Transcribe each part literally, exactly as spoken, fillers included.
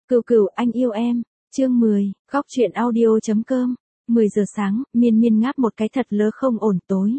Cừu cừu anh yêu em, chương mười, góc chuyện audio chấm com, mười giờ sáng, Miên Miên ngáp một cái thật lớ không ổn tối.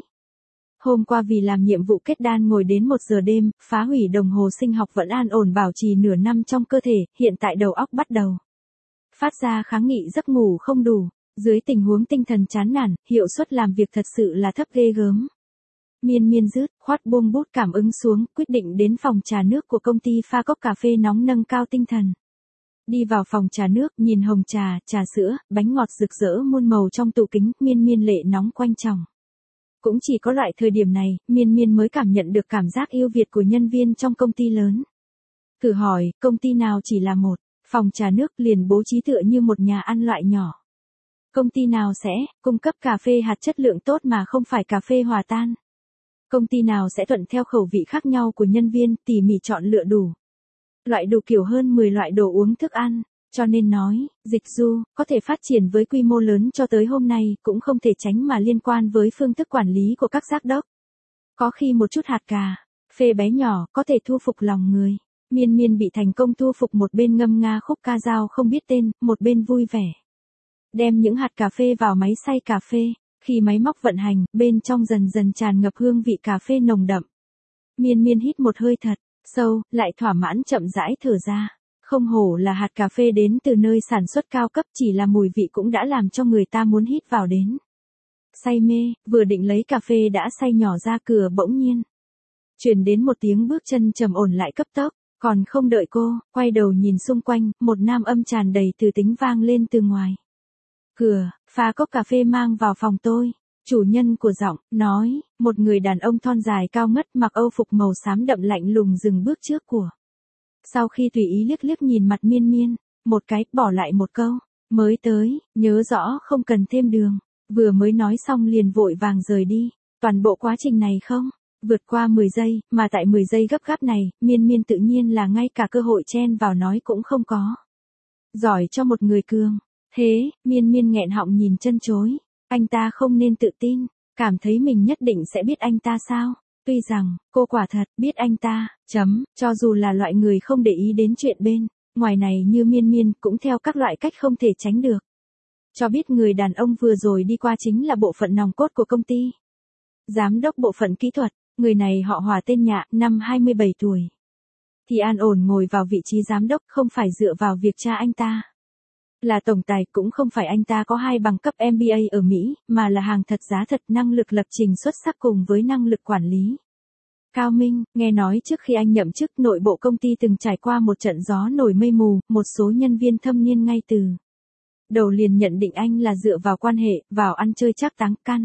Hôm qua vì làm nhiệm vụ kết đan ngồi đến một giờ đêm, phá hủy đồng hồ sinh học vẫn an ổn bảo trì nửa năm trong cơ thể, hiện tại đầu óc bắt đầu phát ra kháng nghị giấc ngủ không đủ, dưới tình huống tinh thần chán nản, hiệu suất làm việc thật sự là thấp ghê gớm. Miên Miên rứt khoát buông bút cảm ứng xuống, quyết định đến phòng trà nước của công ty pha cốc cà phê nóng nâng cao tinh thần. Đi vào phòng trà nước, nhìn hồng trà, trà sữa, bánh ngọt rực rỡ muôn màu trong tủ kính, Miên Miên lệ nóng quanh chồng. Cũng chỉ có loại thời điểm này, Miên Miên mới cảm nhận được cảm giác yêu Việt của nhân viên trong công ty lớn. Thử hỏi, công ty nào chỉ là một phòng trà nước liền bố trí tựa như một nhà ăn loại nhỏ? Công ty nào sẽ cung cấp cà phê hạt chất lượng tốt mà không phải cà phê hòa tan? Công ty nào sẽ thuận theo khẩu vị khác nhau của nhân viên, tỉ mỉ chọn lựa đủ loại đủ kiểu hơn mười loại đồ uống thức ăn, cho nên nói, dịch du, có thể phát triển với quy mô lớn cho tới hôm nay, cũng không thể tránh mà liên quan với phương thức quản lý của các giám đốc. Có khi một chút hạt cà phê bé nhỏ, có thể thu phục lòng người. Miên Miên bị thành công thu phục, một bên ngâm nga khúc ca dao không biết tên, một bên vui vẻ đem những hạt cà phê vào máy xay cà phê. Khi máy móc vận hành, bên trong dần dần tràn ngập hương vị cà phê nồng đậm. Miên Miên hít một hơi thật sâu, lại thỏa mãn chậm rãi thở ra. Không hổ là hạt cà phê đến từ nơi sản xuất cao cấp, chỉ là mùi vị cũng đã làm cho người ta muốn hít vào đến. Say mê, vừa định lấy cà phê đã say nhỏ ra cửa bỗng nhiên truyền đến một tiếng bước chân trầm ổn lại cấp tốc, còn không đợi cô quay đầu nhìn xung quanh, một nam âm tràn đầy từ tính vang lên từ ngoài cửa, pha cốc cà phê mang vào phòng tôi. Chủ nhân của giọng nói, một người đàn ông thon dài cao ngất mặc âu phục màu xám đậm lạnh lùng dừng bước trước của. Sau khi tùy ý liếc liếc nhìn mặt Miên Miên, một cái, bỏ lại một câu, mới tới, nhớ rõ không cần thêm đường, vừa mới nói xong liền vội vàng rời đi. Toàn bộ quá trình này không vượt qua mười giây, mà tại mười giây gấp gáp này, Miên Miên tự nhiên là ngay cả cơ hội chen vào nói cũng không có. Giỏi cho một người cường thế, Miên Miên nghẹn họng nhìn chân chối. Anh ta không nên tự tin, cảm thấy mình nhất định sẽ biết anh ta sao? Tuy rằng, cô quả thật biết anh ta, chấm, cho dù là loại người không để ý đến chuyện bên ngoài này như Miên Miên, cũng theo các loại cách không thể tránh được. Cho biết người đàn ông vừa rồi đi qua chính là bộ phận nòng cốt của công ty. Giám đốc bộ phận kỹ thuật, người này họ Hòa tên Nhạ, năm hai mươi bảy tuổi. Thì an ổn ngồi vào vị trí giám đốc, không phải dựa vào việc cha anh ta là tổng tài, cũng không phải anh ta có hai bằng cấp em bê a ở Mỹ, mà là hàng thật giá thật, năng lực lập trình xuất sắc cùng với năng lực quản lý cao minh. Nghe nói trước khi anh nhậm chức, nội bộ công ty từng trải qua một trận gió nổi mây mù, một số nhân viên thâm niên ngay từ đầu liền nhận định anh là dựa vào quan hệ, vào ăn chơi trác táng, căn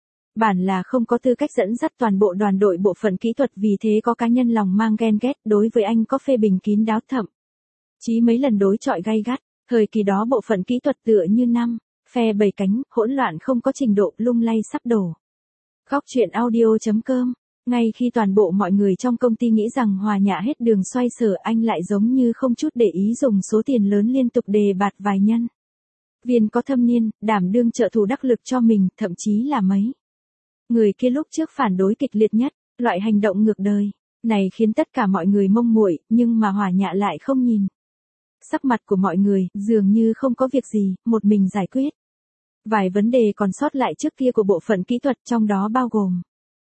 bản là không có tư cách dẫn dắt toàn bộ đoàn đội bộ phận kỹ thuật, vì thế có cá nhân lòng mang ghen ghét, đối với anh có phê bình kín đáo, thậm chí mấy lần đối chọi gay gắt. Thời kỳ đó bộ phận kỹ thuật tựa như năm phe bảy cánh, hỗn loạn không có trình độ, lung lay sắp đổ. Góc chuyện audio chấm com, ngay khi toàn bộ mọi người trong công ty nghĩ rằng Hòa Nhạ hết đường xoay sở, anh lại giống như không chút để ý dùng số tiền lớn liên tục đề bạt vài nhân viên có thâm niên, đảm đương trợ thủ đắc lực cho mình, thậm chí là mấy người kia lúc trước phản đối kịch liệt nhất. Loại hành động ngược đời này khiến tất cả mọi người mông muội, nhưng mà Hòa Nhạ lại không nhìn sắc mặt của mọi người, dường như không có việc gì, một mình giải quyết vài vấn đề còn sót lại trước kia của bộ phận kỹ thuật, trong đó bao gồm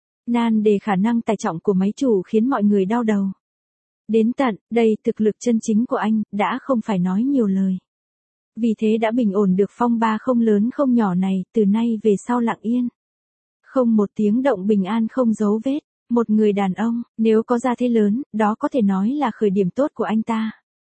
nan đề khả năng tài trọng của máy chủ khiến mọi người đau đầu. Đến tận đây, thực lực chân chính của anh đã không phải nói nhiều lời. Vì thế đã bình ổn được phong ba không lớn không nhỏ này, từ nay về sau lặng yên, không một tiếng động, bình an không dấu vết. Một người đàn ông, nếu có gia thế lớn, đó có thể nói là khởi điểm tốt của anh ta.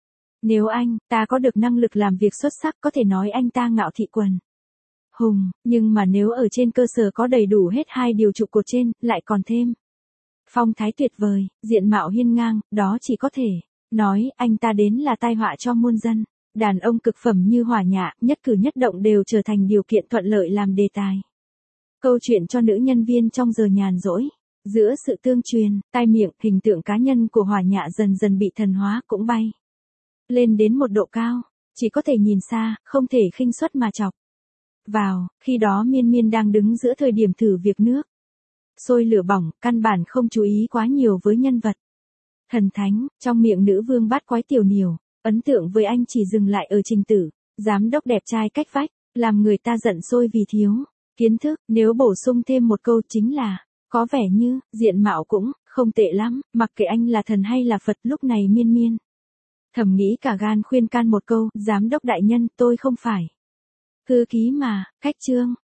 Nếu anh ta có được năng lực làm việc xuất sắc, có thể nói anh ta ngạo thị quần hùng, nhưng mà nếu ở trên cơ sở có đầy đủ hết hai điều trụ cột trên, lại còn thêm phong thái tuyệt vời, diện mạo hiên ngang, đó chỉ có thể nói anh ta đến là tai họa cho muôn dân. Đàn ông cực phẩm như Hòa Nhạ, nhất cử nhất động đều trở thành điều kiện thuận lợi làm đề tài câu chuyện cho nữ nhân viên trong giờ nhàn rỗi. Giữa sự tương truyền, tai miệng, hình tượng cá nhân của Hòa Nhạ dần dần bị thần hóa, cũng bay lên đến một độ cao, chỉ có thể nhìn xa, không thể khinh suất mà chọc vào. Khi đó Miên Miên đang đứng giữa thời điểm thử việc nước sôi lửa bỏng, căn bản không chú ý quá nhiều với nhân vật thần thánh trong miệng nữ vương bát quái tiểu Niểu. Ấn tượng với anh chỉ dừng lại ở trình tử, giám đốc đẹp trai cách vách, làm người ta giận sôi vì thiếu kiến thức, nếu bổ sung thêm một câu chính là, có vẻ như, diện mạo cũng, không tệ lắm, mặc kệ anh là thần hay là Phật. Lúc này Miên Miên thầm nghĩ cả gan khuyên can một câu, giám đốc đại nhân, tôi không phải thư ký mà, cách chương.